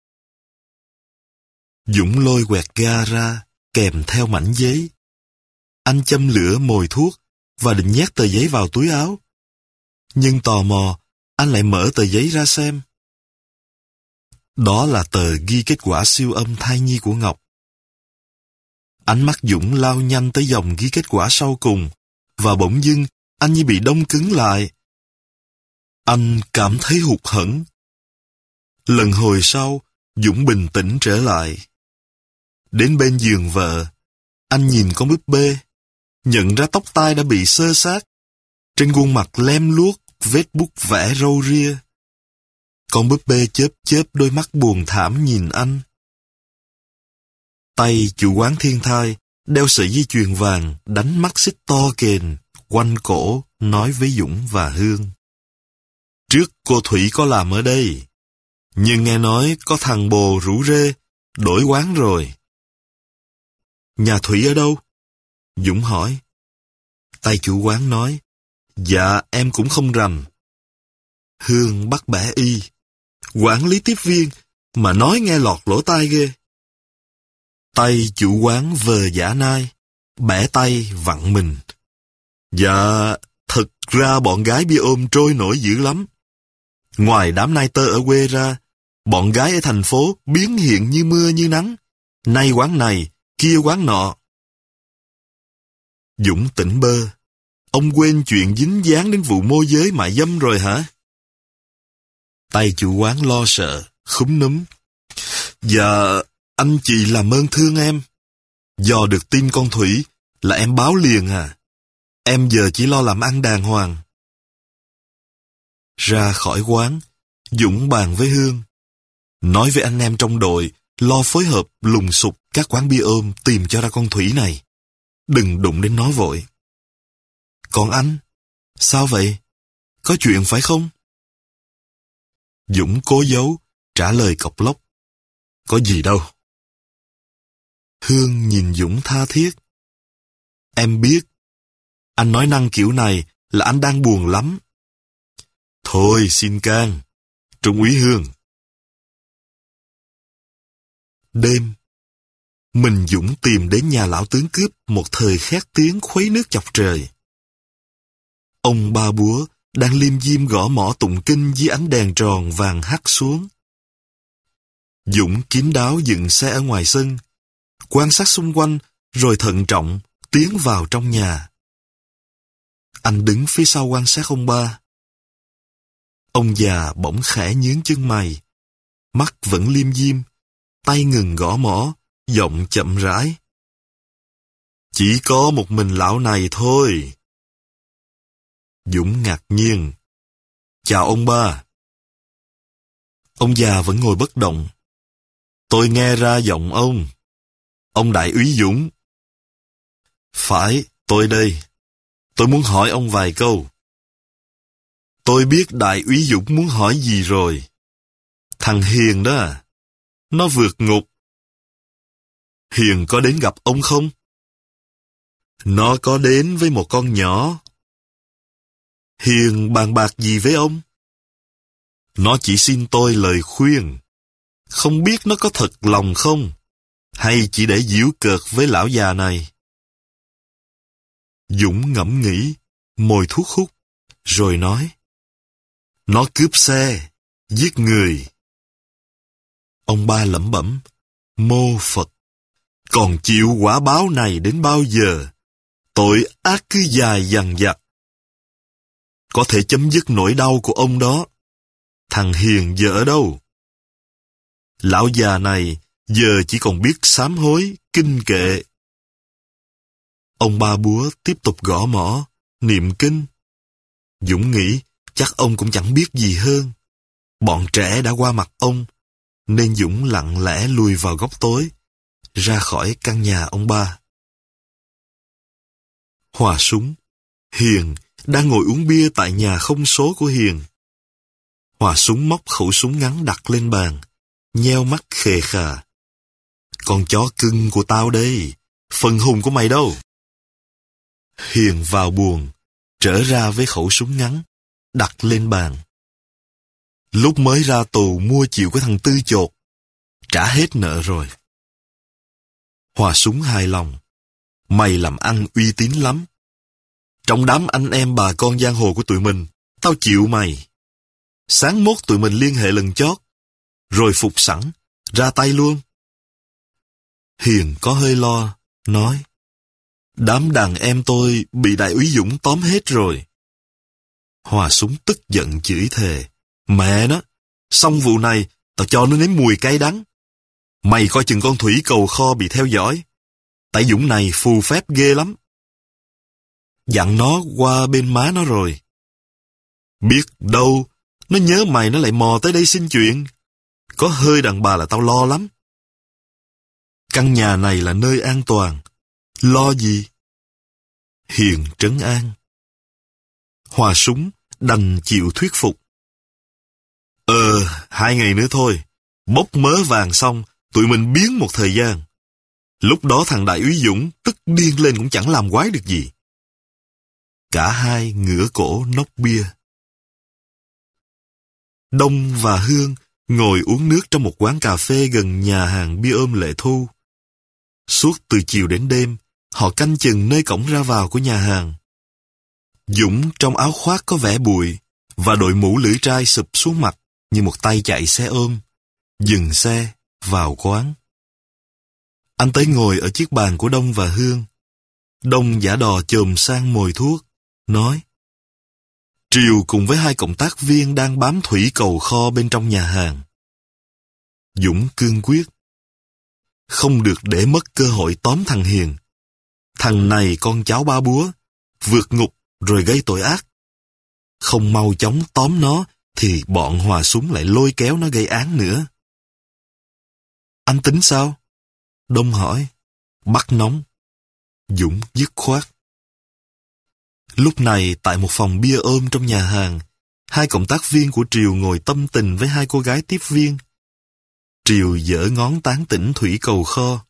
Dũng lôi quẹt ga ra, kèm theo mảnh giấy. Anh châm lửa mồi thuốc và định nhét tờ giấy vào túi áo. Nhưng tò mò, anh lại mở tờ giấy ra xem. Đó là tờ ghi kết quả siêu âm thai nhi của Ngọc. Ánh mắt Dũng lao nhanh tới dòng ghi kết quả sau cùng, và bỗng dưng anh như bị đông cứng lại. Anh cảm thấy hụt hẫng. Lần hồi sau, Dũng bình tĩnh trở lại. Đến bên giường vợ, anh nhìn con búp bê, nhận ra tóc tai đã bị xơ xác, trên khuôn mặt lem luốc, vết bút vẽ râu ria. Con búp bê chớp chớp đôi mắt buồn thảm nhìn anh. Tay chủ quán Thiên Thai đeo sợi dây chuyền vàng, đánh mắt xích to kềnh, quanh cổ, nói với Dũng và Hương. Trước cô Thủy có làm ở đây, nhưng nghe nói có thằng bồ rủ rê, đổi quán rồi. Nhà Thủy ở đâu? Dũng hỏi. Tay chủ quán nói, dạ em cũng không rành. Hương bắt bẻ y, quản lý tiếp viên, mà nói nghe lọt lỗ tai ghê. Tay chủ quán vờ giả nai, bẻ tay vặn mình. Dạ, thật ra bọn gái bia ôm trôi nổi dữ lắm. Ngoài đám nai tơ ở quê ra, bọn gái ở thành phố biến hiện như mưa như nắng. Nay quán này, kia quán nọ. Dũng tỉnh bơ. Ông quên chuyện dính dáng đến vụ môi giới mại dâm rồi hả? Tay chủ quán lo sợ, khúm núm. Dạ, anh chị làm ơn thương em. Dò được tin con Thủy là em báo liền à. Em giờ chỉ lo làm ăn đàng hoàng. Ra khỏi quán, Dũng bàn với Hương. Nói với anh em trong đội, lo phối hợp lùng sục các quán bia ôm tìm cho ra con Thủy này. Đừng đụng đến nó vội. Còn anh? Sao vậy? Có chuyện phải không? Dũng cố giấu, trả lời cộc lốc. Có gì đâu. Hương nhìn Dũng tha thiết. Em biết, anh nói năng kiểu này là anh đang buồn lắm. Thôi xin can, Trung úy Hương. Đêm, mình Dũng tìm đến nhà lão tướng cướp một thời khét tiếng khuấy nước chọc trời. Ông Ba Búa đang liêm diêm gõ mõ tụng kinh dưới ánh đèn tròn vàng hắt xuống. Dũng kín đáo dựng xe ở ngoài sân, quan sát xung quanh rồi thận trọng tiến vào trong nhà. Anh đứng phía sau quan sát ông Ba. Ông già bỗng khẽ nhướng chân mày, mắt vẫn liêm diêm, tay ngừng gõ mõ, giọng chậm rãi. Chỉ có một mình lão này thôi. Dũng ngạc nhiên. Chào ông Ba. Ông già vẫn ngồi bất động. Tôi nghe ra giọng ông. Ông đại úy Dũng. Phải, tôi đây. Tôi muốn hỏi ông vài câu. Tôi biết đại úy Dũng muốn hỏi gì rồi. Thằng Hiền đó à? Nó vượt ngục. Hiền có đến gặp ông không? Nó có đến với một con nhỏ. Hiền bàn bạc gì với ông? Nó chỉ xin tôi lời khuyên. Không biết nó có thật lòng không? Hay chỉ để giễu cợt với lão già này? Dũng ngẫm nghĩ, mồi thuốc hút, rồi nói. Nó cướp xe, giết người. Ông Ba lẩm bẩm, mô Phật, còn chịu quả báo này đến bao giờ? Tội ác cứ dài dằng dặc. Có thể chấm dứt nỗi đau của ông đó. Thằng Hiền giờ ở đâu? Lão già này giờ chỉ còn biết sám hối, kinh kệ. Ông Ba Búa tiếp tục gõ mõ, niệm kinh. Dũng nghĩ chắc ông cũng chẳng biết gì hơn. Bọn trẻ đã qua mặt ông, nên Dũng lặng lẽ lùi vào góc tối, ra khỏi căn nhà ông Ba. Hòa súng, Hiền đang ngồi uống bia tại nhà không số của Hiền. Hòa súng móc khẩu súng ngắn đặt lên bàn, nheo mắt khề khà. Con chó cưng của tao đây, phần hùng của mày đâu? Hiền vào buồng, trở ra với khẩu súng ngắn, đặt lên bàn. Lúc mới ra tù mua chịu cái thằng Tư chột, trả hết nợ rồi. Hòa súng hài lòng. Mày làm ăn uy tín lắm. Trong đám anh em bà con giang hồ của tụi mình, tao chịu mày. Sáng mốt tụi mình liên hệ lần chót, rồi phục sẵn, ra tay luôn. Hiền có hơi lo, nói. Đám đàn em tôi bị đại úy Dũng tóm hết rồi. Hòa súng tức giận chửi thề. Mẹ nó, xong vụ này Tao cho nó nếm mùi cay đắng. Mày coi chừng con thủy cầu kho bị theo dõi. Tại Dũng này phù phép ghê lắm. Dặn nó qua bên má nó rồi. Biết đâu, nó nhớ mày nó lại mò tới đây xin chuyện. Có hơi đàn bà là tao lo lắm. Căn nhà này là nơi an toàn. Lo gì? Hiền trấn an. Hòa súng đành chịu thuyết phục. Ờ, hai ngày nữa thôi. Bốc mớ vàng xong, tụi mình biến một thời gian. Lúc đó thằng đại úy Dũng tức điên lên cũng chẳng làm quái được gì. Cả hai ngửa cổ nốc bia. Đông và Hương ngồi uống nước trong một quán cà phê gần nhà hàng bia ôm Lệ Thu. Suốt từ chiều đến đêm, họ canh chừng nơi cổng ra vào của nhà hàng. Dũng trong áo khoác có vẻ bụi và đội mũ lưỡi trai sụp xuống mặt như một tay chạy xe ôm, dừng xe, vào quán. Anh tới ngồi ở chiếc bàn của Đông và Hương. Đông giả đò chồm sang mồi thuốc, nói: Triều cùng với hai cộng tác viên đang bám thủy cầu kho bên trong nhà hàng. Dũng cương quyết: Không được để mất cơ hội tóm thằng Hiền. Thằng này con cháu ba búa, vượt ngục rồi gây tội ác. Không mau chóng tóm nó thì bọn Hòa súng lại lôi kéo nó gây án nữa. Anh tính sao? Đông hỏi. Bắt nóng. Dũng dứt khoát. Lúc này tại một phòng bia ôm trong nhà hàng, hai cộng tác viên của Triều ngồi tâm tình với hai cô gái tiếp viên. Triều giở ngón tán tỉnh thủy cầu kho.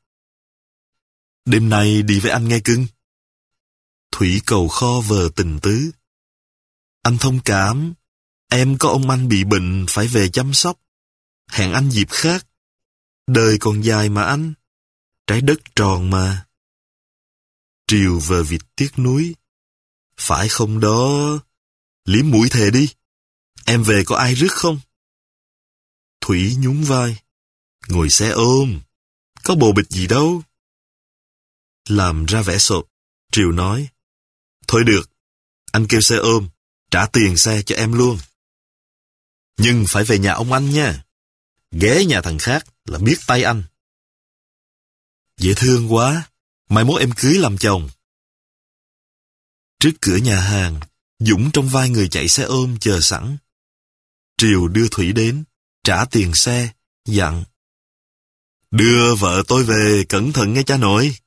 Đêm nay đi với anh nghe cưng. Thủy cầu kho vờ tình tứ. Anh thông cảm, em có ông anh bị bệnh phải về chăm sóc. Hẹn anh dịp khác. Đời còn dài mà anh. Trái đất tròn mà. Triều vờ vịt tiếc nuối. Phải không đó? Liếm mũi thề đi. Em về có ai rước không? Thủy nhún vai. Ngồi xe ôm. Có bồ bịch gì đâu. Làm ra vẻ sộp, Triều nói. Thôi được, anh kêu xe ôm, trả tiền xe cho em luôn. Nhưng phải về nhà ông anh nha. Ghé nhà thằng khác là biết tay anh. Dễ thương quá, mai mốt em cưới làm chồng. Trước cửa nhà hàng, Dũng trong vai người chạy xe ôm chờ sẵn. Triều đưa Thủy đến, trả tiền xe, dặn. Đưa vợ tôi về cẩn thận nghe cha nội.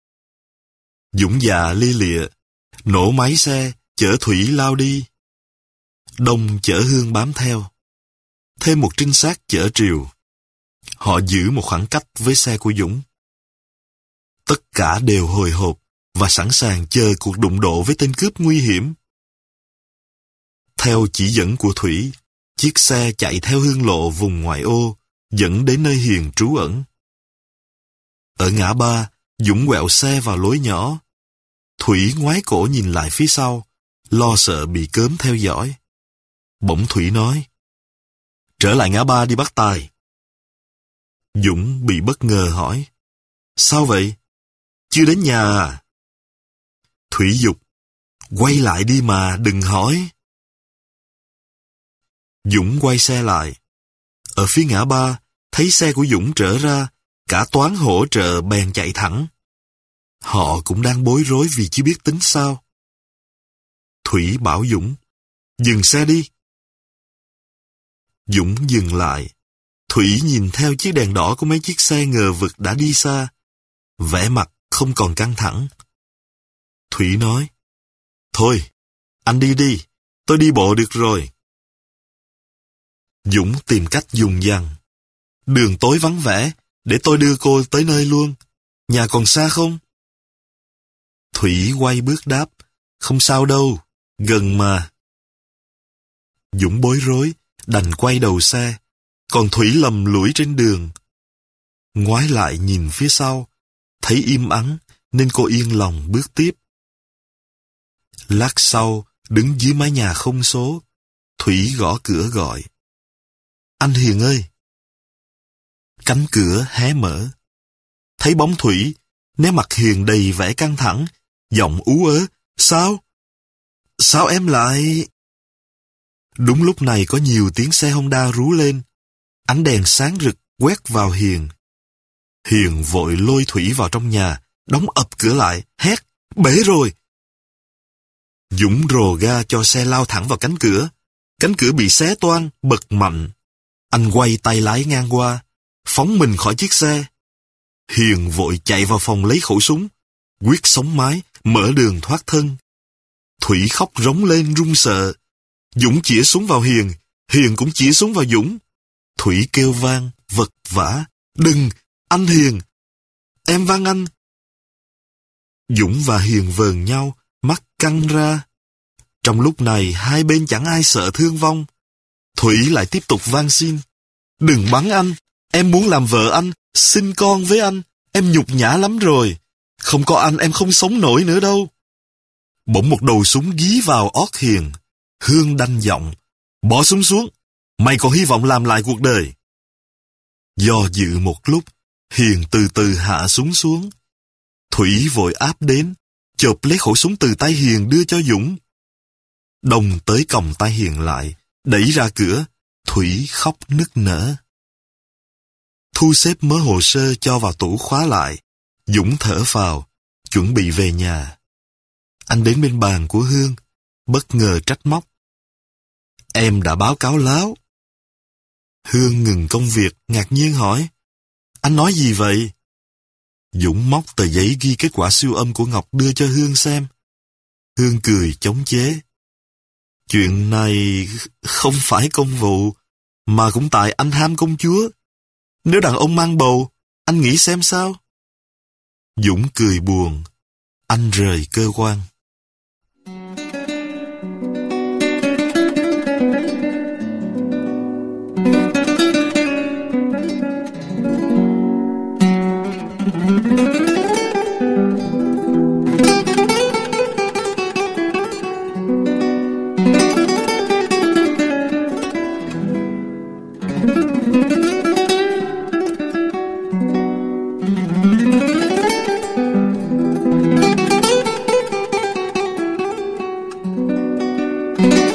Dũng già li lịa, nổ máy xe, chở Thủy lao đi. Đông chở Hương bám theo. Thêm một trinh sát chở Triều. Họ giữ một khoảng cách với xe của Dũng. Tất cả đều hồi hộp và sẵn sàng chờ cuộc đụng độ với tên cướp nguy hiểm. Theo chỉ dẫn của Thủy, chiếc xe chạy theo hương lộ vùng ngoại ô, dẫn đến nơi Hiền trú ẩn. Ở ngã ba, Dũng quẹo xe vào lối nhỏ. Thủy ngoái cổ nhìn lại phía sau, lo sợ bị cớm theo dõi. Bỗng Thủy nói, trở lại ngã ba đi bắt Tài. Dũng bị bất ngờ hỏi, sao vậy? Chưa đến nhà à? Thủy giục, quay lại đi mà, đừng hỏi. Dũng quay xe lại. Ở phía ngã ba, thấy xe của Dũng trở ra, cả toán hỗ trợ bèn chạy thẳng. Họ cũng đang bối rối vì chưa biết tính sao. Thủy bảo Dũng, dừng xe đi. Dũng dừng lại. Thủy nhìn theo chiếc đèn đỏ của mấy chiếc xe ngờ vực đã đi xa. Vẻ mặt không còn căng thẳng. Thủy nói, thôi, anh đi đi, tôi đi bộ được rồi. Dũng tìm cách dùng dằng. Đường tối vắng vẻ, để tôi đưa cô tới nơi luôn. Nhà còn xa không? Thủy quay bước đáp, không sao đâu, gần mà. Dũng bối rối, đành quay đầu xe, còn Thủy lầm lũi trên đường. Ngoái lại nhìn phía sau, thấy im ắng nên cô yên lòng bước tiếp. Lát sau, đứng dưới mái nhà không số, Thủy gõ cửa gọi. Anh Hiền ơi! Cánh cửa hé mở. Thấy bóng Thủy, nét mặt Hiền đầy vẻ căng thẳng, giọng ú ớ. Sao? Sao em lại... Đúng lúc này có nhiều tiếng xe Honda rú lên. Ánh đèn sáng rực quét vào Hiền. Hiền vội lôi Thủy vào trong nhà, đóng ập cửa lại, hét, bể rồi. Dũng rồ ga cho xe lao thẳng vào cánh cửa. Cánh cửa bị xé toang, bật mạnh. Anh quay tay lái ngang qua, phóng mình khỏi chiếc xe. Hiền vội chạy vào phòng lấy khẩu súng, quyết sống mái, mở đường thoát thân. Thủy khóc rống lên run sợ. Dũng chĩa súng vào Hiền, Hiền cũng chĩa súng vào Dũng. Thủy kêu vang, vật vã, đừng, anh Hiền, em van anh. Dũng và Hiền vờn nhau, mắt căng ra. Trong lúc này hai bên chẳng ai sợ thương vong. Thủy lại tiếp tục van xin, đừng bắn anh, em muốn làm vợ anh, sinh con với anh, em nhục nhã lắm rồi. Không có anh em không sống nổi nữa đâu. Bỗng một đầu súng gí vào ót Hiền. Hương đanh giọng, bỏ súng xuống, mày còn hy vọng làm lại cuộc đời. Do dự một lúc, Hiền từ từ hạ súng xuống. Thủy vội áp đến, chộp lấy khẩu súng từ tay Hiền đưa cho Dũng. Đồng tới còng tay Hiền lại, đẩy ra cửa, Thủy khóc nức nở. Thu xếp mớ hồ sơ cho vào tủ khóa lại. Dũng thở phào, chuẩn bị về nhà. Anh đến bên bàn của Hương, bất ngờ trách móc. Em đã báo cáo láo. Hương ngừng công việc, ngạc nhiên hỏi. Anh nói gì vậy? Dũng móc tờ giấy ghi kết quả siêu âm của Ngọc đưa cho Hương xem. Hương cười chống chế. Chuyện này không phải công vụ, mà cũng tại anh ham công chúa. Nếu đàn ông mang bầu, anh nghĩ xem sao? Dũng cười buồn. Anh rời cơ quan. Thank you.